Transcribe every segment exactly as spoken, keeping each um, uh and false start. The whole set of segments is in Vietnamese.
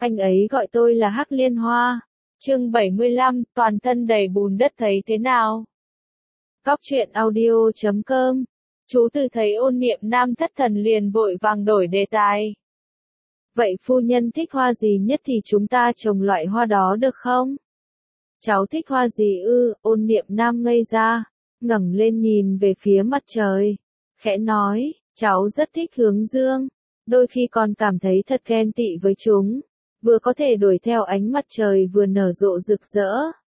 Anh ấy gọi tôi là Hắc Liên Hoa. Chương bảy mươi lăm, toàn thân đầy bùn đất thấy thế nào? Góc truyện audio chấm com. Chú từ thấy Ôn Niệm Nam thất thần liền vội vàng đổi đề tài. Vậy phu nhân thích hoa gì nhất thì chúng ta trồng loại hoa đó được không? Cháu thích hoa gì ư? Ôn Niệm Nam ngây ra, ngẩng lên nhìn về phía mặt trời, khẽ nói, cháu rất thích hướng dương, đôi khi còn cảm thấy thật ghen tị với chúng, vừa có thể đuổi theo ánh mặt trời vừa nở rộ rực rỡ.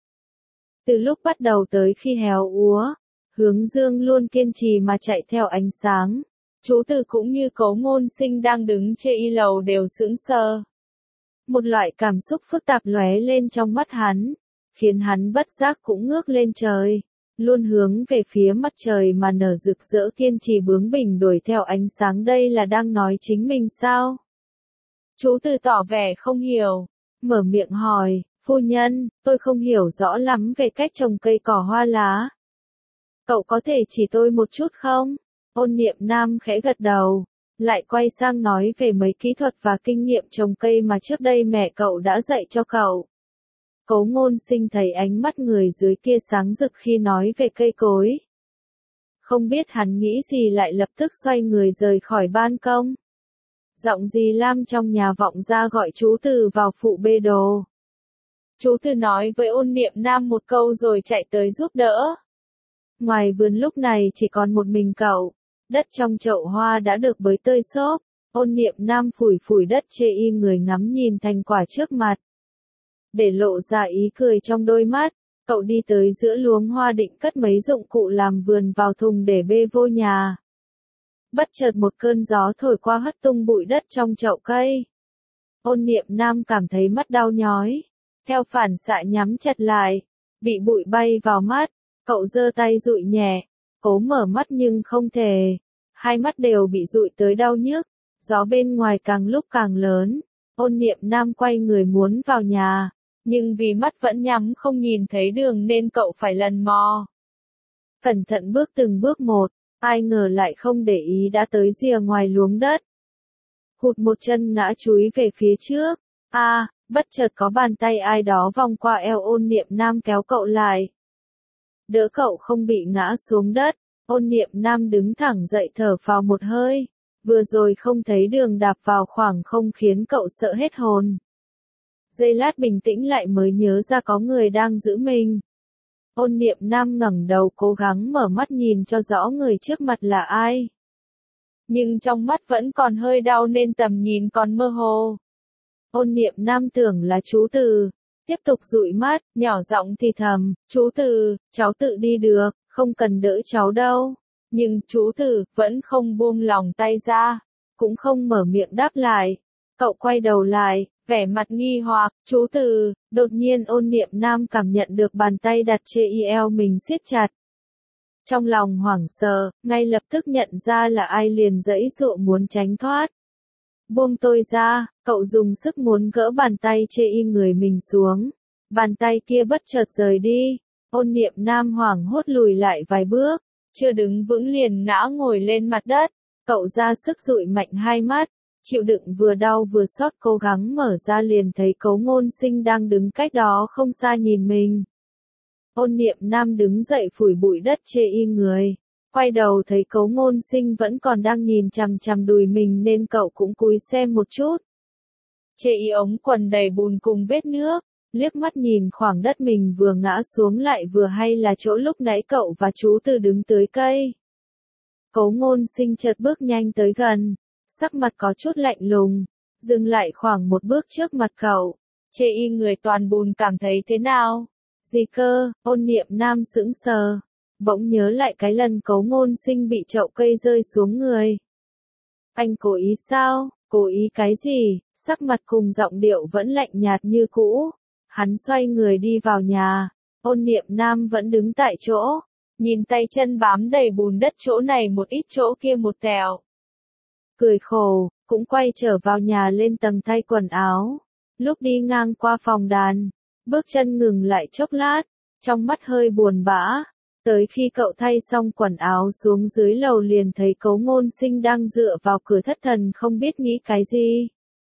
Từ lúc bắt đầu tới khi héo úa, hướng dương luôn kiên trì mà chạy theo ánh sáng. Chú Từ cũng như Cố Ngôn Sinh đang đứng trên y lầu đều sững sờ. Một loại cảm xúc phức tạp lóe lên trong mắt hắn, khiến hắn bất giác cũng ngước lên trời, luôn hướng về phía mặt trời mà nở rực rỡ kiên trì bướng bỉnh đuổi theo ánh sáng. Đây là đang nói chính mình sao? Chú Từ tỏ vẻ không hiểu, mở miệng hỏi, phu nhân, tôi không hiểu rõ lắm về cách trồng cây cỏ hoa lá. Cậu có thể chỉ tôi một chút không? Ôn Niệm Nam khẽ gật đầu, lại quay sang nói về mấy kỹ thuật và kinh nghiệm trồng cây mà trước đây mẹ cậu đã dạy cho cậu. Cố Ngôn Sinh thấy ánh mắt người dưới kia sáng rực khi nói về cây cối. Không biết hắn nghĩ gì lại lập tức xoay người rời khỏi ban công. Giọng dì Lam trong nhà vọng ra gọi chú Từ vào phụ bê đồ. Chú Từ nói với Ôn Niệm Nam một câu rồi chạy tới giúp đỡ. Ngoài vườn lúc này chỉ còn một mình cậu, đất trong chậu hoa đã được bới tơi xốp. Ôn Niệm Nam phủi phủi đất chê y người ngắm nhìn thành quả trước mặt. Để lộ ra ý cười trong đôi mắt, cậu đi tới giữa luống hoa định cất mấy dụng cụ làm vườn vào thùng để bê vô nhà. Bất chợt một cơn gió thổi qua hất tung bụi đất trong chậu cây. Ôn Niệm Nam cảm thấy mắt đau nhói, theo phản xạ nhắm chặt lại, bị bụi bay vào mắt, cậu giơ tay dụi nhẹ, cố mở mắt nhưng không thể, hai mắt đều bị dụi tới đau nhức, gió bên ngoài càng lúc càng lớn. Ôn Niệm Nam quay người muốn vào nhà, nhưng vì mắt vẫn nhắm không nhìn thấy đường nên cậu phải lần mò. Cẩn thận bước từng bước một, ai ngờ lại không để ý đã tới rìa ngoài luống đất. Hụt một chân ngã chúi về phía trước, a, à, bất chợt có bàn tay ai đó vòng qua eo Ôn Niệm Nam kéo cậu lại. Đỡ cậu không bị ngã xuống đất, Ôn Niệm Nam đứng thẳng dậy thở phào một hơi, vừa rồi không thấy đường đạp vào khoảng không khiến cậu sợ hết hồn. Giây lát bình tĩnh lại mới nhớ ra có người đang giữ mình. Ôn Niệm Nam ngẩng đầu cố gắng mở mắt nhìn cho rõ người trước mặt là ai. Nhưng trong mắt vẫn còn hơi đau nên tầm nhìn còn mơ hồ. Ôn Niệm Nam tưởng là chú Từ, tiếp tục dụi mắt, nhỏ giọng thì thầm, chú Từ, cháu tự đi được, không cần đỡ cháu đâu. Nhưng chú Từ vẫn không buông lòng tay ra, cũng không mở miệng đáp lại. Cậu quay đầu lại, vẻ mặt nghi hoặc, chú Từ, đột nhiên Ôn Niệm Nam cảm nhận được bàn tay đặt trên eo mình siết chặt. Trong lòng hoảng sợ, ngay lập tức nhận ra là ai liền giãy giụa muốn tránh thoát. Buông tôi ra, cậu dùng sức muốn gỡ bàn tay trên y người mình xuống. Bàn tay kia bất chợt rời đi, Ôn Niệm Nam hoảng hốt lùi lại vài bước, chưa đứng vững liền ngã ngồi lên mặt đất. Cậu ra sức dụi mạnh hai mắt, chịu đựng vừa đau vừa xót cố gắng mở ra liền thấy Cố Ngôn Sinh đang đứng cách đó không xa nhìn mình. Ôn Niệm Nam đứng dậy phủi bụi đất chê y người, quay đầu thấy Cố Ngôn Sinh vẫn còn đang nhìn chằm chằm đùi mình nên cậu cũng cúi xem một chút. Chê y ống quần đầy bùn cùng vết nước, liếc mắt nhìn khoảng đất mình vừa ngã xuống lại vừa hay là chỗ lúc nãy cậu và chú Từ đứng tới cây. Cố Ngôn Sinh chợt bước nhanh tới gần, sắc mặt có chút lạnh lùng, dừng lại khoảng một bước trước mặt cậu. Chê y người toàn bùn cảm thấy thế nào? Gì cơ? Ôn Niệm Nam sững sờ, bỗng nhớ lại cái lần Cố Ngôn Sinh bị chậu cây rơi xuống người. Anh cố ý sao? Cố ý cái gì? Sắc mặt cùng giọng điệu vẫn lạnh nhạt như cũ. Hắn xoay người đi vào nhà, Ôn Niệm Nam vẫn đứng tại chỗ, nhìn tay chân bám đầy bùn đất chỗ này một ít chỗ kia một tẹo. Cười khổ, cũng quay trở vào nhà lên tầng thay quần áo. Lúc đi ngang qua phòng đàn, bước chân ngừng lại chốc lát, trong mắt hơi buồn bã. Tới khi cậu thay xong quần áo xuống dưới lầu liền thấy Cố Ngôn Sinh đang dựa vào cửa thất thần không biết nghĩ cái gì.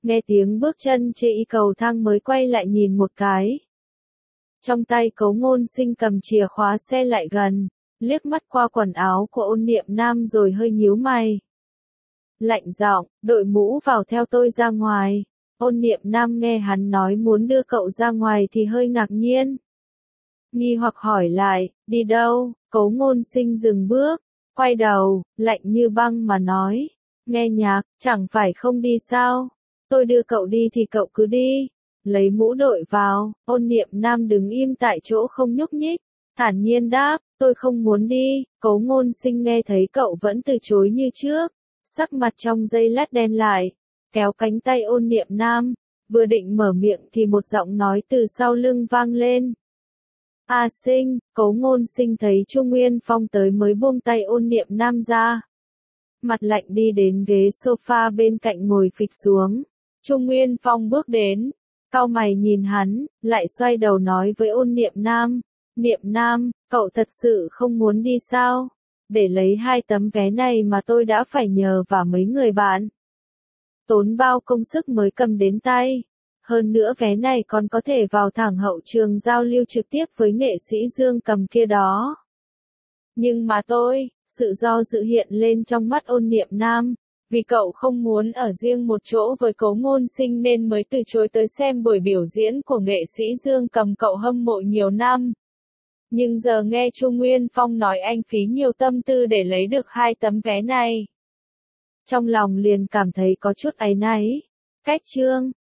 Nghe tiếng bước chân trên cầu thang mới quay lại nhìn một cái. Trong tay Cố Ngôn Sinh cầm chìa khóa xe lại gần, liếc mắt qua quần áo của Ôn Niệm Nam rồi hơi nhíu mày. Lạnh giọng, đội mũ vào theo tôi ra ngoài. Ôn Niệm Nam nghe hắn nói muốn đưa cậu ra ngoài thì hơi ngạc nhiên. Nghi hoặc hỏi lại, đi đâu? Cố Ngôn Sinh dừng bước, quay đầu, lạnh như băng mà nói, nghe nhạc, chẳng phải không đi sao? Tôi đưa cậu đi thì cậu cứ đi. Lấy mũ đội vào, Ôn Niệm Nam đứng im tại chỗ không nhúc nhích, thản nhiên đáp, tôi không muốn đi. Cố Ngôn Sinh nghe thấy cậu vẫn từ chối như trước, sắc mặt trong giây lát đen lại, kéo cánh tay Ôn Niệm Nam, vừa định mở miệng thì một giọng nói từ sau lưng vang lên. A Sinh, Cố Ngôn Sinh thấy Trung Nguyên Phong tới mới buông tay Ôn Niệm Nam ra. Mặt lạnh đi đến ghế sofa bên cạnh ngồi phịch xuống. Trung Nguyên Phong bước đến, cau mày nhìn hắn, lại xoay đầu nói với Ôn Niệm Nam, Niệm Nam, cậu thật sự không muốn đi sao? Để lấy hai tấm vé này mà tôi đã phải nhờ vào mấy người bạn. Tốn bao công sức mới cầm đến tay. Hơn nữa vé này còn có thể vào thẳng hậu trường giao lưu trực tiếp với nghệ sĩ Dương Cầm kia đó. Nhưng mà tôi, sự do dự hiện lên trong mắt Ôn Niệm Nam, vì cậu không muốn ở riêng một chỗ với Cố Ngôn Sinh nên mới từ chối tới xem buổi biểu diễn của nghệ sĩ Dương Cầm cậu hâm mộ nhiều năm. Nhưng giờ nghe Trung Nguyên Phong nói anh phí nhiều tâm tư để lấy được hai tấm vé này. Trong lòng liền cảm thấy có chút áy náy. Cách chương